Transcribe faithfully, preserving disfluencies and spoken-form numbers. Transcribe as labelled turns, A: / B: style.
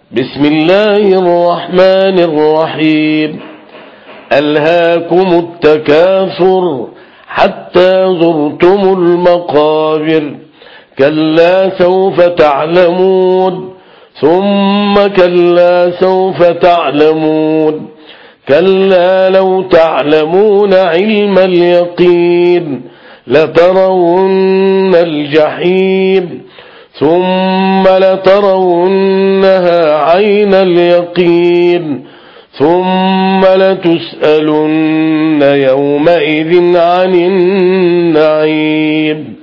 A: بسم الله الرحمن الرحيم. ألهاكم التكاثر حتى زرتم المقابر، كلا سوف تعلمون ثم كلا سوف تعلمون، كلا لو تعلمون علم اليقين لترون الجحيم ثم لترونها عين اليقين ثم لتسألن يومئذ عن النعيم.